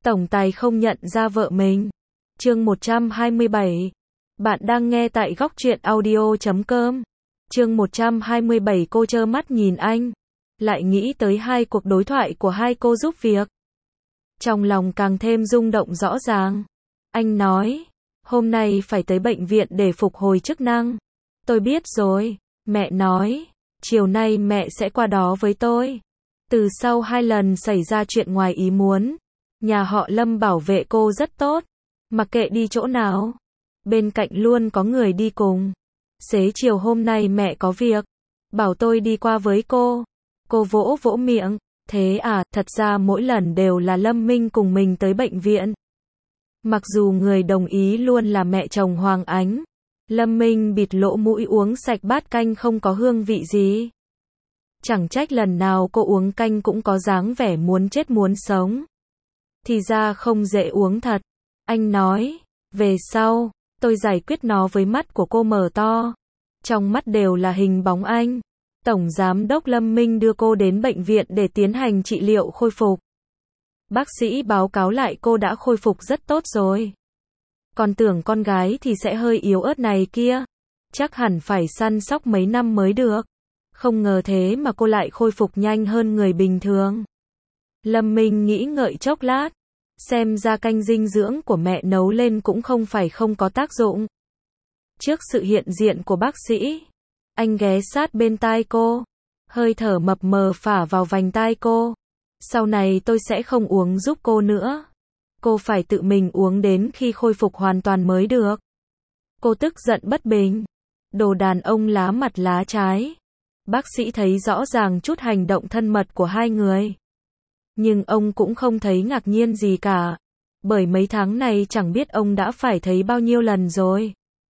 Tổng tài không nhận ra vợ mình. Chương 127. Bạn đang nghe tại góc truyện audio.com. Chương 127. Cô trơ mắt nhìn anh, lại nghĩ tới hai cuộc đối thoại của hai cô giúp việc. Trong lòng càng thêm rung động rõ ràng. Anh nói, hôm nay phải tới bệnh viện để phục hồi chức năng. Tôi biết rồi, mẹ nói, chiều nay mẹ sẽ qua đó với tôi. Từ sau 2 lần xảy ra chuyện ngoài ý muốn, nhà họ Lâm bảo vệ cô rất tốt, mặc kệ đi chỗ nào, bên cạnh luôn có người đi cùng. Xế chiều hôm nay mẹ có việc, bảo tôi đi qua với cô. Cô vỗ vỗ miệng, thế à, thật ra mỗi lần đều là Lâm Minh cùng mình tới bệnh viện. Mặc dù người đồng ý luôn là mẹ chồng Hoàng Ánh, Lâm Minh bịt lỗ mũi uống sạch bát canh không có hương vị gì. Chẳng trách lần nào cô uống canh cũng có dáng vẻ muốn chết muốn sống. Thì ra không dễ uống thật. Anh nói, về sau, tôi giải quyết nó với mắt của cô mở to. Trong mắt đều là hình bóng anh. Tổng Giám đốc Lâm Minh đưa cô đến bệnh viện để tiến hành trị liệu khôi phục. Bác sĩ báo cáo lại cô đã khôi phục rất tốt rồi. Còn tưởng con gái thì sẽ hơi yếu ớt này kia. Chắc hẳn phải săn sóc mấy năm mới được. Không ngờ thế mà cô lại khôi phục nhanh hơn người bình thường. Lâm Minh nghĩ ngợi chốc lát. Xem ra canh dinh dưỡng của mẹ nấu lên cũng không phải không có tác dụng. Trước sự hiện diện của bác sĩ, anh ghé sát bên tai cô, hơi thở mập mờ phả vào vành tai cô. Sau này tôi sẽ không uống giúp cô nữa. Cô phải tự mình uống đến khi khôi phục hoàn toàn mới được. Cô tức giận bất bình. Đồ đàn ông lá mặt lá trái. Bác sĩ thấy rõ ràng chút hành động thân mật của hai người. Nhưng ông cũng không thấy ngạc nhiên gì cả. Bởi mấy tháng này chẳng biết ông đã phải thấy bao nhiêu lần rồi.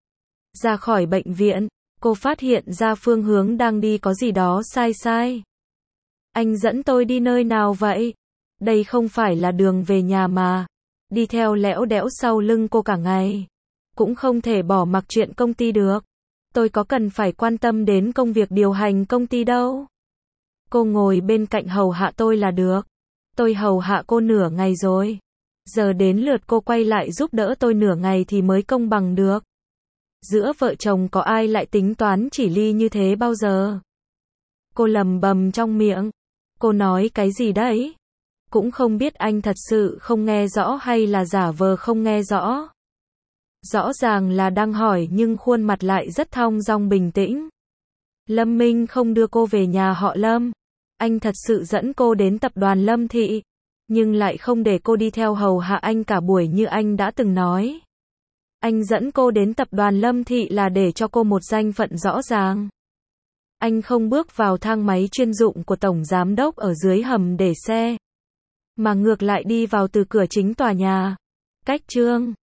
Ra khỏi bệnh viện, cô phát hiện ra phương hướng đang đi có gì đó sai sai. Anh dẫn tôi đi nơi nào vậy? Đây không phải là đường về nhà mà. Đi theo lẽo đẽo sau lưng cô cả ngày. Cũng không thể bỏ mặc chuyện công ty được. Tôi có cần phải quan tâm đến công việc điều hành công ty đâu. Cô ngồi bên cạnh hầu hạ tôi là được. Tôi hầu hạ cô nửa ngày rồi. Giờ đến lượt cô quay lại giúp đỡ tôi nửa ngày thì mới công bằng được. Giữa vợ chồng có ai lại tính toán chỉ ly như thế bao giờ? Cô lầm bầm trong miệng. Cô nói cái gì đấy? Cũng không biết anh thật sự không nghe rõ hay là giả vờ không nghe rõ. Rõ ràng là đang hỏi nhưng khuôn mặt lại rất thong dong bình tĩnh. Lâm Minh không đưa cô về nhà họ Lâm. Anh thật sự dẫn cô đến tập đoàn Lâm Thị. Nhưng lại không để cô đi theo hầu hạ anh cả buổi như anh đã từng nói. Anh dẫn cô đến tập đoàn Lâm Thị là để cho cô một danh phận rõ ràng. Anh không bước vào thang máy chuyên dụng của Tổng Giám đốc ở dưới hầm để xe. Mà ngược lại đi vào từ cửa chính tòa nhà. Cách chương